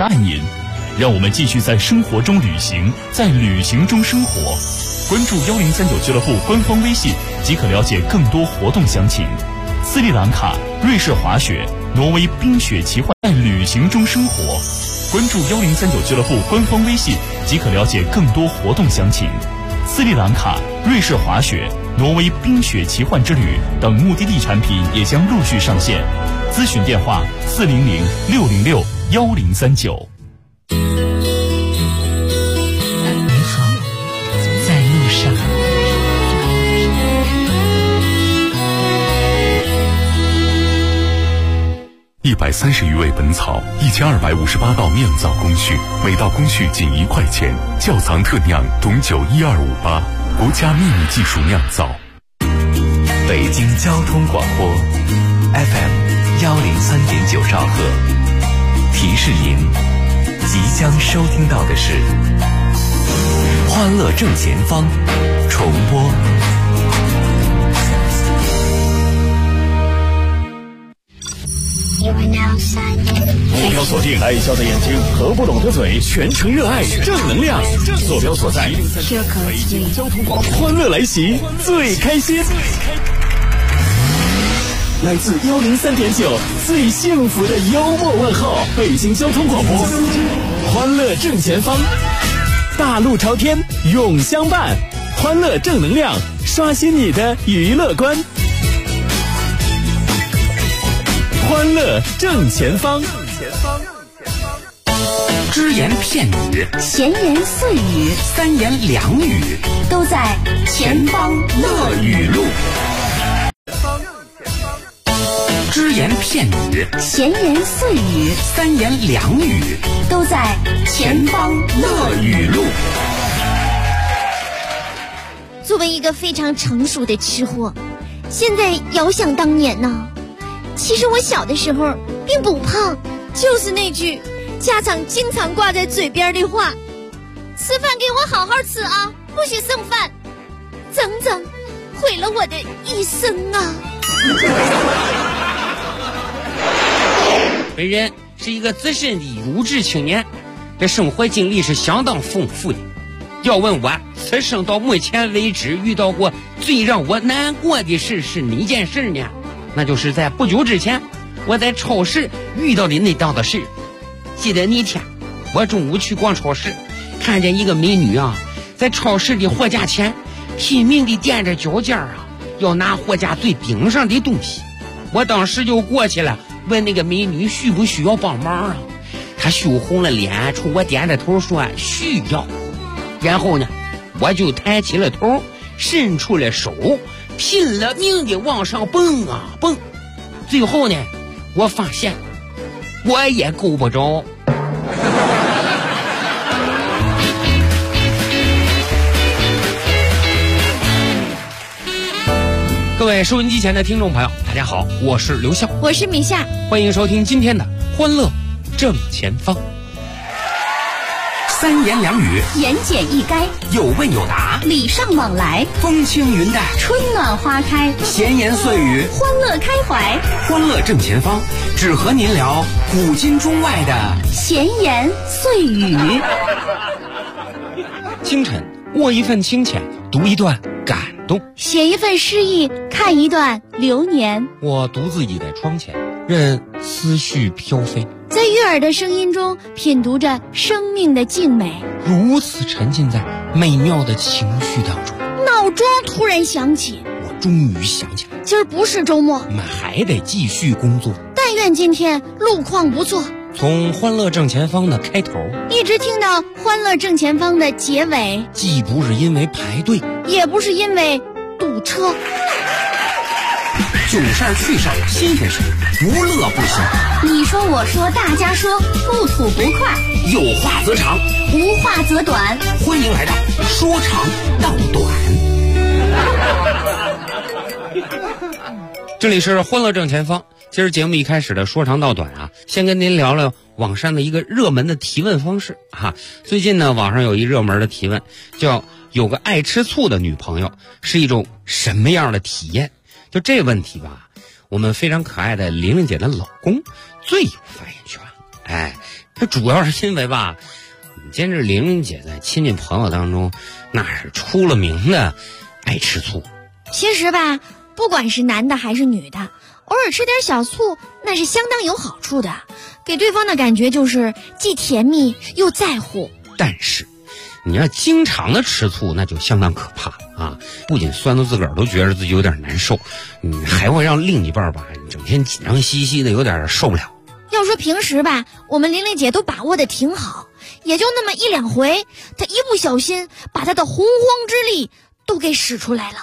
的爱您。让我们继续在生活中旅行，在旅行中生活。关注1039俱乐部官方微信，即可了解更多活动详情。斯里兰卡、瑞士滑雪、挪威冰雪奇幻，在旅行中生活。关注1039俱乐部官方微信，即可了解更多活动详情。斯里兰卡、瑞士滑雪、挪威冰雪奇幻之旅等目的地产品也将陆续上线。咨询电话400-606-1039。 你好，在路上。 130余味本草，1258道酿造工序，每道工序仅1块钱。窖藏特酿董酒12588，国家秘密技术酿造。 北京交通广播 FM103.9兆赫，提示您即将收听到的是欢乐正前方重播。 目标锁定，爱笑的眼睛和不拢的嘴，全程热爱正能量。坐标所在，北京交通广播，欢乐来袭，最开心。来自103.9最幸福的幽默问候，北京交通广播，欢乐正前方，大路朝天永相伴，欢乐正能量，刷新你的娱乐观。欢乐正前方， 只言片语， 闲言碎语， 三言两语， 都在前方乐语录。 只言片语， 闲言碎语， 三言两语， 都在前方乐语录。 作为一个非常成熟的吃货，现在遥想当年呢。其实我小的时候并不胖，就是那句家长经常挂在嘴边的话：吃饭给我好好吃啊，不许剩饭。整整毁了我的一生啊！ 本人是一个资深的优质青年，这生活经历是相当丰富的。要问我此生到目前为止遇到过最让我难过的事是哪件事呢？那就是在不久之前我在超市遇到的那档子事。记得那天我中午去逛超市，看见一个美女啊，在超市的货架前拼命地踮着脚尖啊，要拿货架最顶上的东西。我当时就过去了，问那个美女需不需要帮忙啊？她羞红了脸，冲我点着头说需要。然后呢，我就抬起了头，伸出了手，拼了命地往上蹦啊蹦。最后呢，我发现我也够不着。各位收音机前的听众朋友，大家好，我是刘笑， 我是米夏， 欢迎收听今天的欢乐正前方。三言两语， 言简意赅， 有问有答， 礼尚往来， 风轻云淡， 春暖花开， 闲言碎语， 欢乐开怀。 欢乐正前方，只和您聊古今中外的闲言碎语。 清晨，握一份清浅，读一段感动， 写一份诗意，看一段流年。 我独自倚在窗前，任思绪飘飞， 在悦耳的声音中品读着生命的静美， 如此沉浸在美妙的情绪当中。 闹钟突然响起， 我终于想起来， 今儿不是周末， 我们还得继续工作。 但愿今天路况不错。 从欢乐正前方的开头一直听到欢乐正前方的结尾， 既不是因为排队， 也不是因为堵车。 囧事儿趣事儿新鲜事儿，无乐不行。 你说我说大家说，不吐不快， 有话则长， 无话则短。 欢迎来到说长道短。这里是欢乐正前方。今儿节目一开始的说长道短啊，先跟您聊聊网上的一个热门的提问方式啊。最近呢，网上有一热门的提问，叫有个爱吃醋的女朋友是一种什么样的体验？就这问题吧，我们非常可爱的玲玲姐的老公最有发言权。哎， 这主要是因为吧，今这玲玲姐在亲戚朋友当中那是出了名的爱吃醋。 其实吧，不管是男的还是女的，偶尔吃点小醋那是相当有好处的，给对方的感觉就是既甜蜜又在乎。 但是你要经常的吃醋，那就相当可怕啊！不仅酸到自个儿都觉得自己有点难受，还会让另一半吧整天紧张兮兮的，有点受不了。 要说平时吧，我们玲玲姐都把握的挺好，也就那么一两回，她一不小心把她的洪荒之力都给使出来了。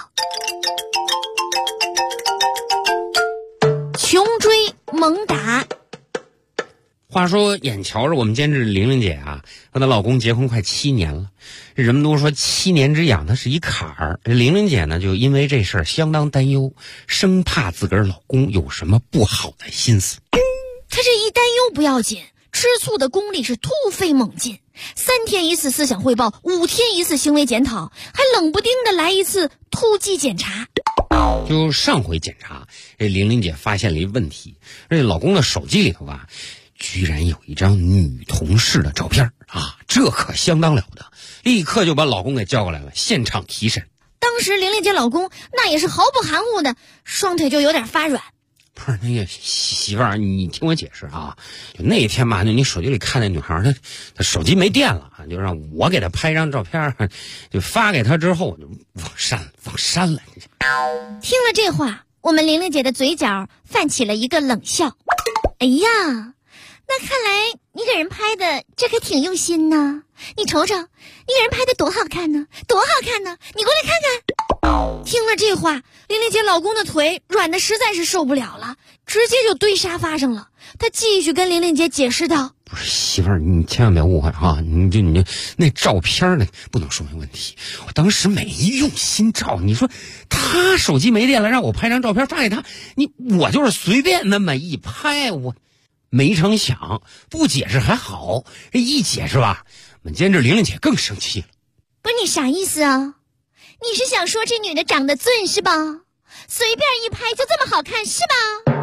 穷追猛打。 话说眼瞧着我们监制玲玲姐啊和她老公结婚快7年了，人们都说7年之痒它是一坎儿。玲玲姐呢就因为这事儿相当担忧，生怕自个儿老公有什么不好的心思。 她这一担忧不要紧，吃醋的功力是突飞猛进，3天一次思想汇报，5天一次行为检讨，还冷不丁的来一次突击检查。 就上回检查，这玲玲姐发现了一问题，这老公的手机里头啊居然有一张女同事的照片啊，这可相当了得，立刻就把老公给叫过来了，现场提审。 当时玲玲姐老公那也是毫不含糊的，双腿就有点发软。 不是那个媳妇儿，你听我解释啊，就那天吧，你手机里看那女孩，她手机没电了，就让我给她拍张照片，就发给她之后，我就忘删了。 听了这话，我们玲玲姐的嘴角泛起了一个冷笑。哎呀，那看来你给人拍的这可挺用心呢。你瞅瞅，你给人拍的多好看呢，多好看呢！你过来看看。听了这话，玲玲姐老公的腿软的实在是受不了了，直接就堆沙发上了。他继续跟玲玲姐解释道：“ 不是媳妇儿，你千万别误会啊！你那照片呢不能说明问题，我当时没用心照。你说他手机没电了，让我拍张照片发给他，我就是随便那么一拍，我没成想不解释还好，这一解释吧，我们监制玲玲姐更生气了。 不是你啥意思啊？你是想说这女的长得俊是吧？随便一拍就这么好看是吧？”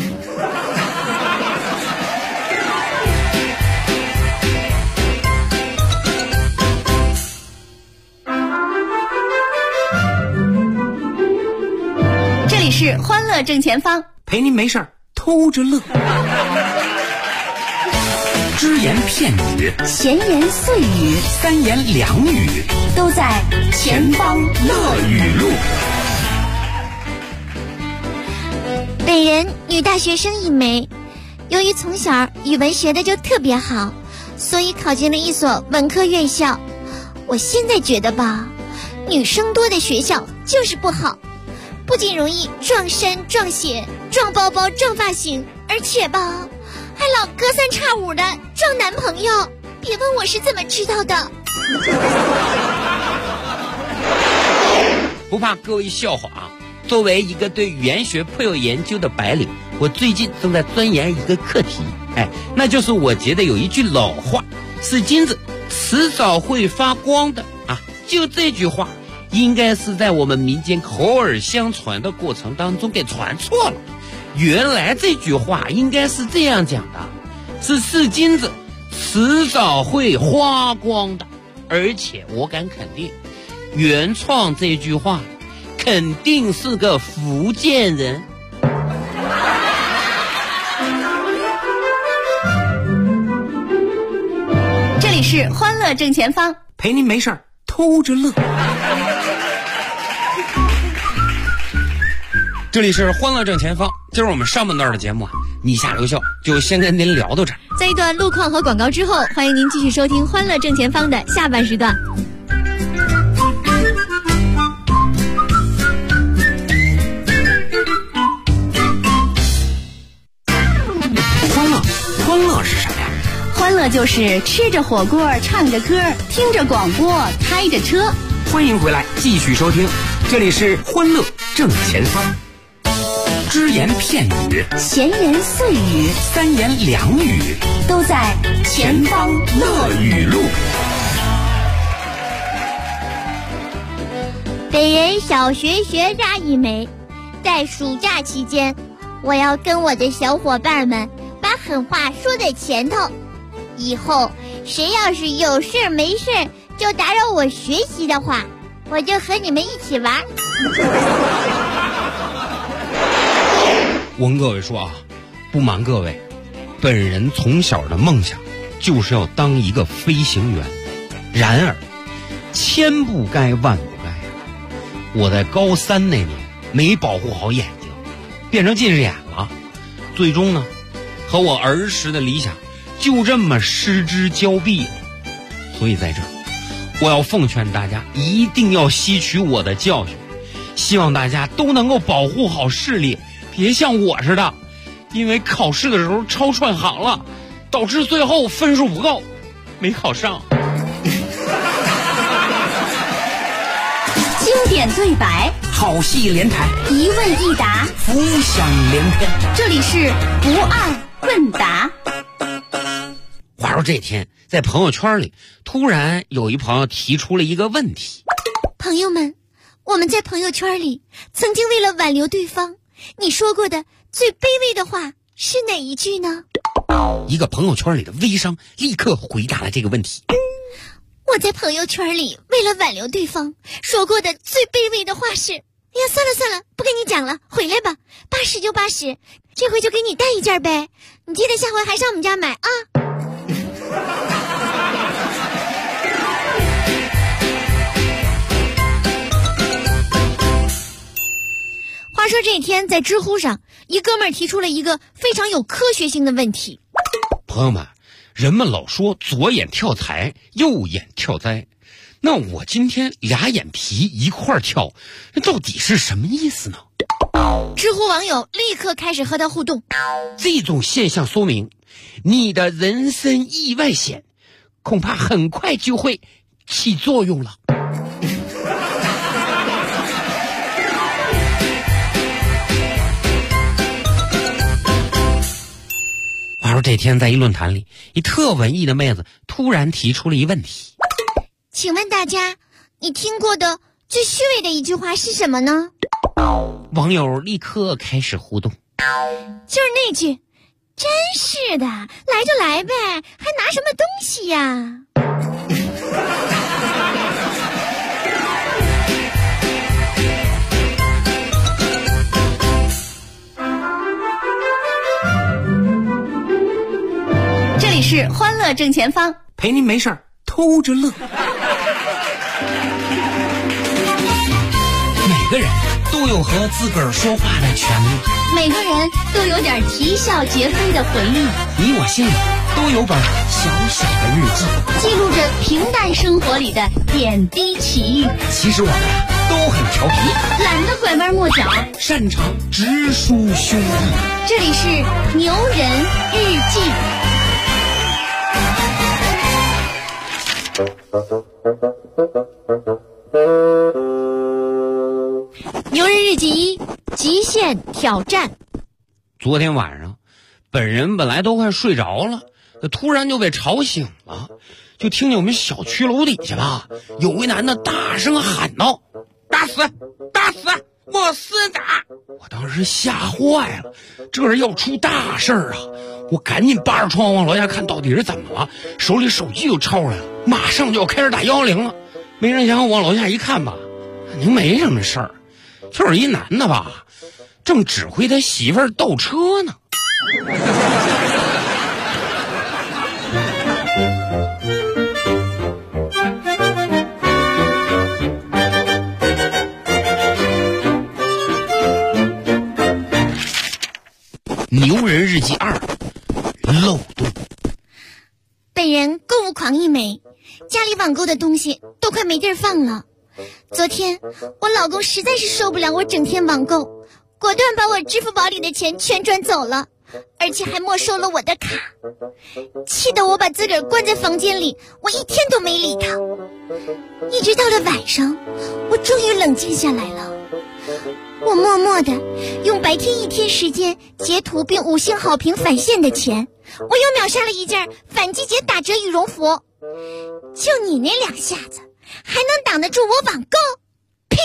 这里是欢乐正前方， 陪您没事儿偷着乐。只言片语， 闲言碎语， 三言两语， 都在前方乐语录。 本人女大学生一枚，由于从小语文学的就特别好，所以考进了一所文科院校。我现在觉得吧，女生多的学校就是不好，不仅容易撞衫撞鞋撞包包撞发型，而且吧还老隔三差五的撞男朋友。别问我是怎么知道的。 不怕各位笑话啊，作为一个对语言学颇有研究的白领，我最近正在钻研一个课题，那就是我觉得有一句老话，是金子迟早会发光的啊，就这句话应该是在我们民间口耳相传的过程当中给传错了。原来这句话应该是这样讲的，是金子迟早会发光的，而且我敢肯定，原创这句话肯定是个福建人。 这里是欢乐正前方， 陪您没事儿偷着乐。 这里是欢乐正前方，今儿我们上半段的节目啊，你下留校就先跟您聊到这儿。 在一段路况和广告之后，欢迎您继续收听欢乐正前方的下半时段。 欢乐是啥呀？ 欢乐就是吃着火锅唱着歌听着广播开着车。 欢迎回来继续收听，这里是欢乐正前方。只言片语， 闲言碎语， 三言两语， 都在前方乐语录。 本人小学学渣一枚，在暑假期间，我要跟我的小伙伴们把狠话说在前头。 以后谁要是有事没事就打扰我学习的话，我就和你们一起玩。 我跟各位说啊，不瞒各位，本人从小的梦想就是要当一个飞行员。然而千不该万不该，我在高3那年没保护好眼睛，变成近视眼了，最终呢和我儿时的理想就这么失之交臂了。所以在这儿我要奉劝大家，一定要吸取我的教训，希望大家都能够保护好视力，别像我似的因为考试的时候超串行了，导致最后分数不够，没考上。 经典对白， 好戏连台， 一问一答， 浮想联翩。 这里是不二问答。 话说这天在朋友圈里，突然有一朋友提出了一个问题： 朋友们，我们在朋友圈里曾经为了挽留对方，你说过的最卑微的话是哪一句呢？ 一个朋友圈里的微商立刻回答了这个问题。 我在朋友圈里为了挽留对方说过的最卑微的话是，哎呀，算了算了，不跟你讲了，回来吧，80就80，这回就给你带一件呗，你记得下回还上我们家买啊。话说这天在知乎上，一哥们儿提出了一个非常有科学性的问题。 朋友们，人们老说左眼跳财，右眼跳灾，那我今天俩眼皮一块跳，那到底是什么意思呢？ 知乎网友立刻开始和他互动。 这种现象说明你的人身意外险恐怕很快就会起作用了。话说这天在一论坛里，一特文艺的妹子突然提出了一问题： 请问大家，你听过的最虚伪的一句话是什么呢？ 网友立刻开始互动， 就是那句真是的，来就来呗，还拿什么东西呀？ 这里是欢乐正前方， 陪您没事儿偷着乐。每个人都有和自个儿说话的权利， 每个人都有点啼笑皆非的回忆， 你我心里都有本小小的日记， 记录着平淡生活里的点滴奇遇。 其实我们都很调皮， 懒得拐弯抹角， 擅长直抒胸臆。 这里是牛人日记。 牛人日记1：极限挑战。 昨天晚上本人本来都快睡着了，突然就被吵醒了，就听见我们小区楼底下吧，有位男的大声喊道：打死打死莫斯打！我当时吓坏了，这人要出大事儿啊！我赶紧扒着窗户往楼下看到底是怎么了，手里手机就抄出来了，马上就要开始打110了。没成想往楼下一看吧，肯定没什么事儿，就是一男的吧，正指挥他媳妇儿倒车呢。牛人日记2：漏洞。 本人购物狂一枚，家里网购的东西都快没地儿放了。昨天我老公实在是受不了我整天网购，果断把我支付宝里的钱全转走了，而且还没收了我的卡，气得我把自个儿关在房间里，我一天都没理他。一直到了晚上，我终于冷静下来了。我默默地用白天1天时间截图并5星好评返现的钱，我又秒杀了一件反季节打折羽绒服。就你那2下子，还能挡得住我网购？呸！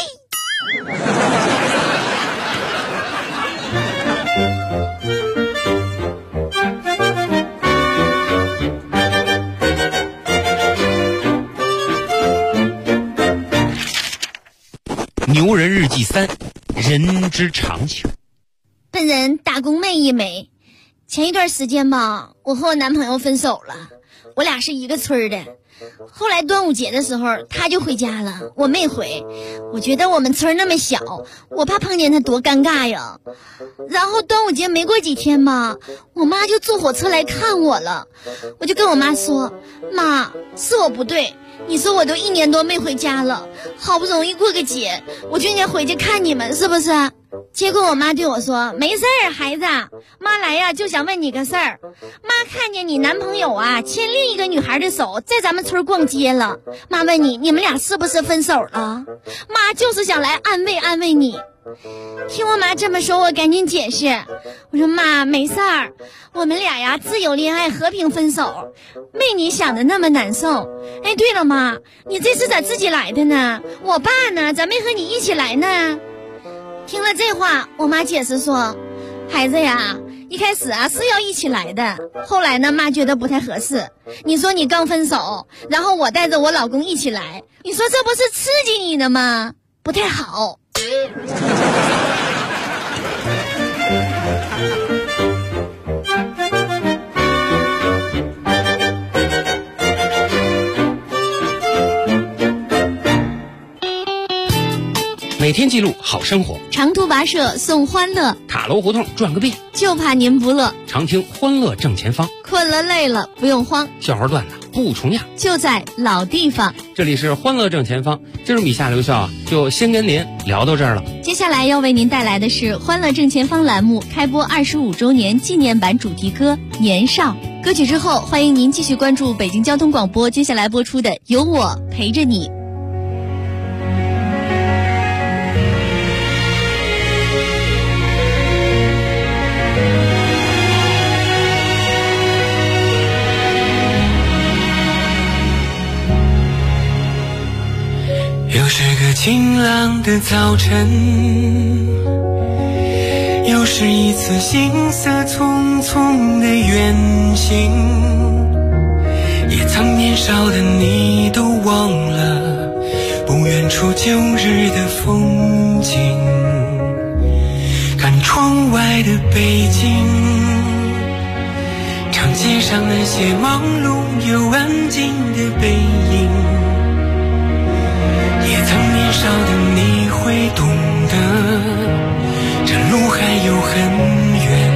牛人日记3，人之常情。 本人打工妹一枚。前一段时间吧，我和我男朋友分手了，我俩是一个村的。后来端午节的时候他就回家了，我没回。我觉得我们村那么小，我怕碰见他多尴尬呀。然后端午节没过几天吧，我妈就坐火车来看我了。我就跟我妈说，妈，是我不对，你说我都1年多没回家了，好不容易过个节，我就应该回去看你们，是不是？结果我妈对我说，没事儿，孩子，妈来呀就想问你个事儿。妈看见你男朋友啊牵另一个女孩的手在咱们村逛街了，妈问你们俩是不是分手了？妈就是想来安慰安慰你。听我妈这么说，我赶紧解释，我说妈，没事儿，我们俩呀自由恋爱，和平分手，没你想的那么难受。哎，对了妈，你这次咋自己来的呢？我爸呢？咋没和你一起来呢？听了这话，我妈解释说，孩子呀，一开始啊是要一起来的，后来呢妈觉得不太合适。你说你刚分手，然后我带着我老公一起来，你说这不是刺激你呢吗？不太好。 每天记录好生活， 长途跋涉送欢乐， 塔楼胡同转个遍， 就怕您不乐。 常听欢乐正前方， 困了累了不用慌， 笑话段子不重样， 就在老地方。 这里是欢乐正前方，今儿米夏留校啊，就先跟您聊到这儿了。 接下来要为您带来的是欢乐正前方栏目开播25周年纪念版主题歌《年少》。歌曲之后，欢迎您继续关注北京交通广播接下来播出的《有我陪着你》。 又是个晴朗的早晨，又是一次行色匆匆的远行，也曾年少的你都忘了不远处旧日的风景，看窗外的北京，长街上那些忙碌又安静的背影，也曾年少的你会懂得，这路还有很远，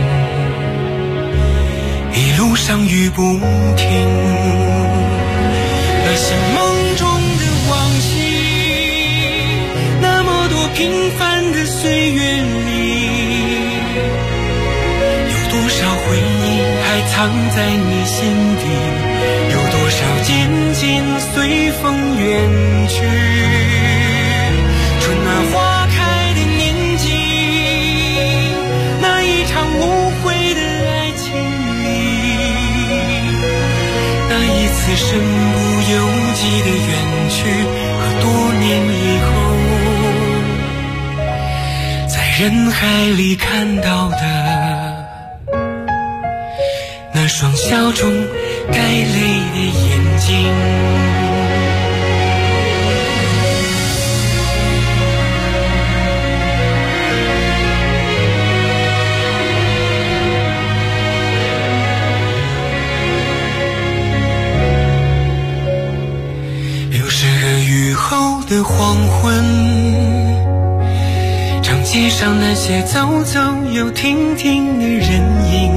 一路上雨不停。那些梦中的往昔，那么多平凡的岁月里，有多少回忆还藏在你心底，有多少渐渐随风远去。春暖花开的年纪，那一场无悔的爱情里，那一次身不由己的远去，和多年以后在人海里看到的那双笑中带泪的眼睛。后的黄昏，长街上那些走走又停停的人影，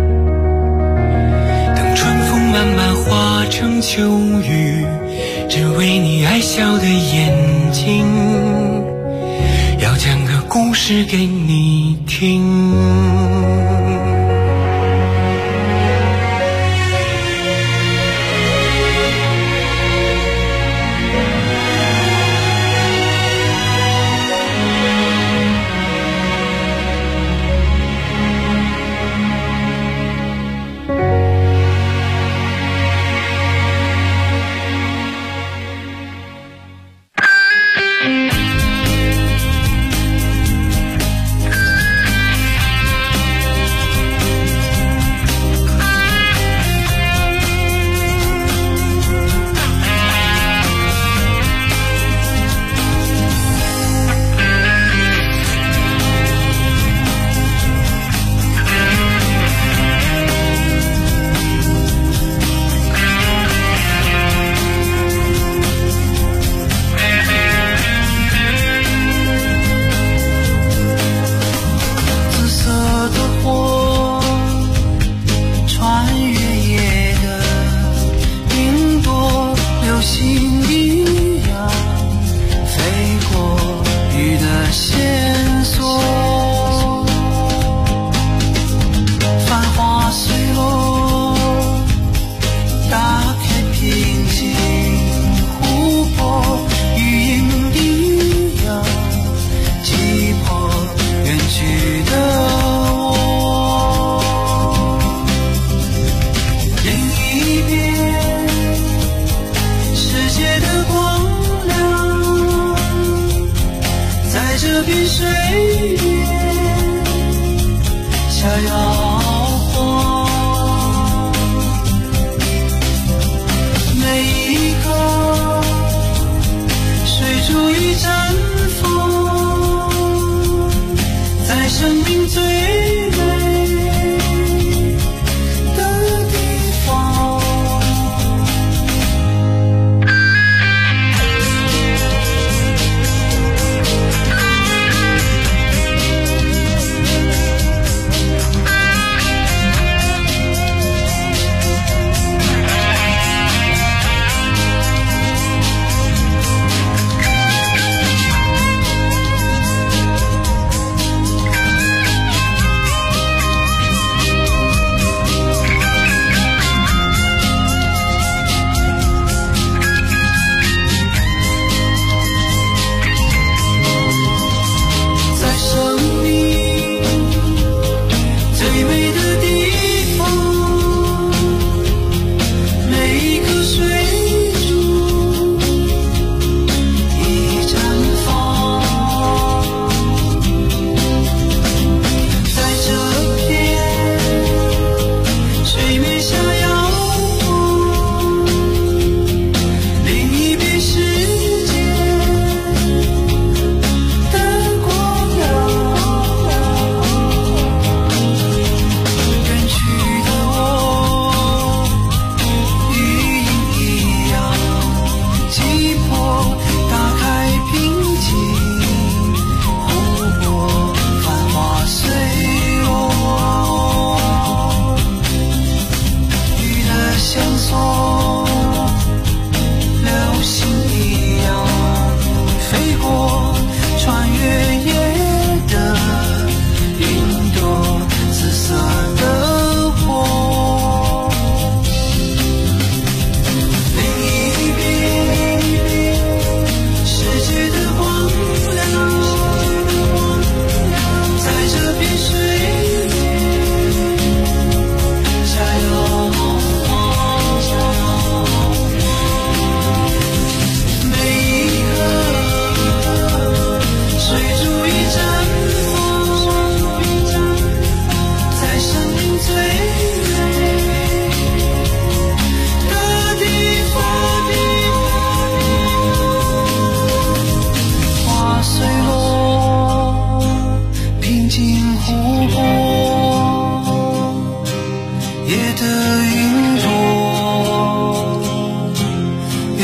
等春风慢慢化成秋雨，只为你爱笑的眼睛，要讲个故事给你听。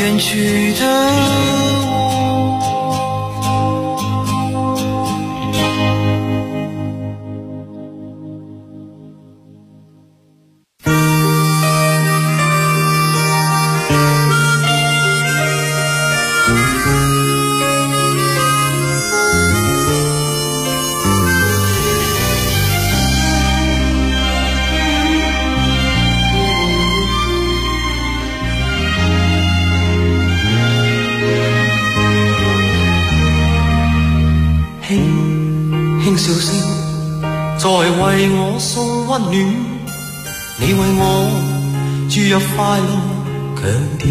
远去的我。 笑聲在為我送溫暖，你為我注入快樂強電。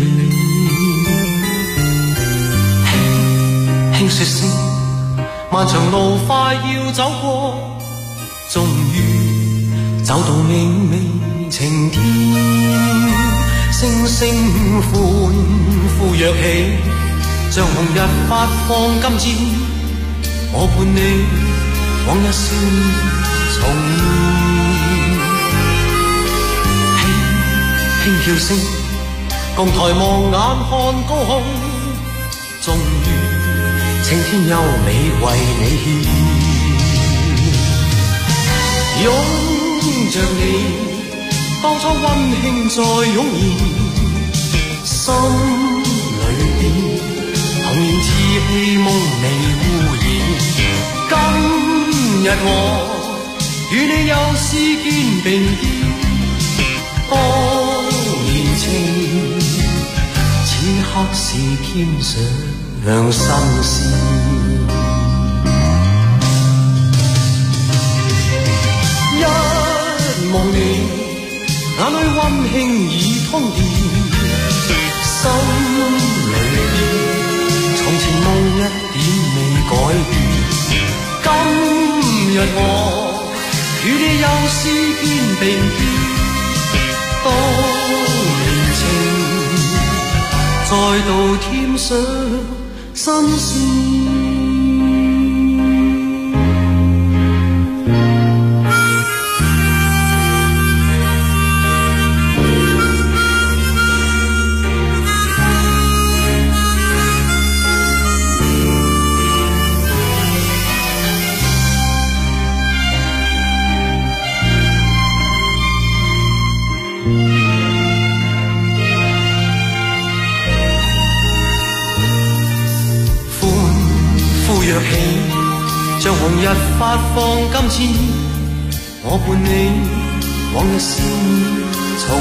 輕輕說聲，漫長路快要走過，終於走到明媚晴天。星星歡呼躍起，像紅日發放金箭，我伴你往日少年重現，輕叫聲，共抬望眼看高空，終於青天優美為你獻。擁着你，當初溫馨再湧現，心裏邊童年稚氣夢未污染。今日我與你又是肩並肩，當年情此刻是添上新鮮。一望你，眼裏溫馨已通電，心裏邊從前夢一點未改變。今日我與你又是肩並肩，當年情再度添上新鮮。像紅日發放金箭，我伴你往日笑面重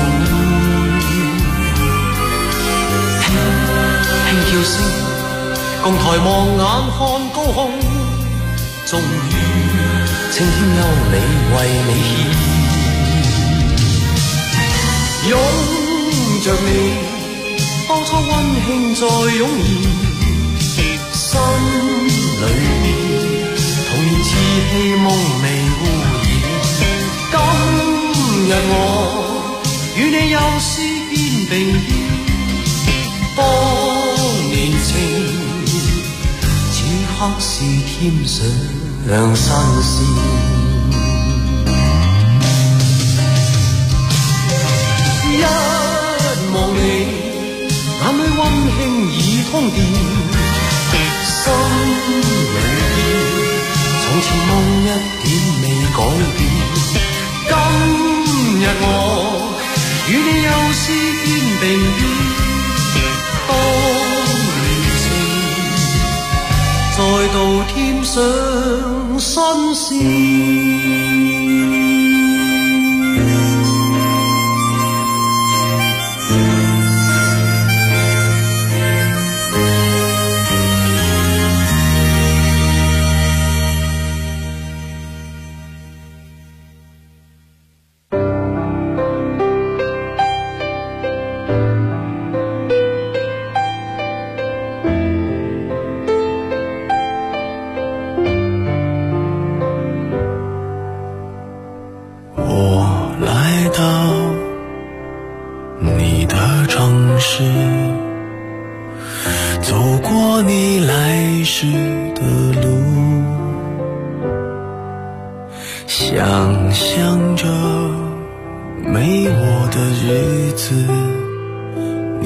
現。輕叫聲，共抬望眼看高空，終於青天優美為你獻。擁着你，當初溫馨再湧現，心裏邊童年稚氣夢未污染。今日我與你又是肩並肩，當年情此刻是添上新鮮。一望你，眼裏溫馨已通電，心裏從前夢一點未改變。今日我與你又是肩並肩，當年情再度添上新鮮。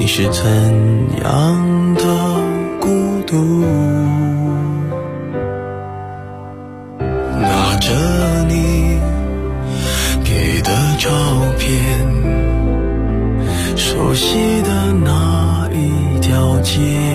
你是怎样的孤独？拿着你给的照片，熟悉的那一条街。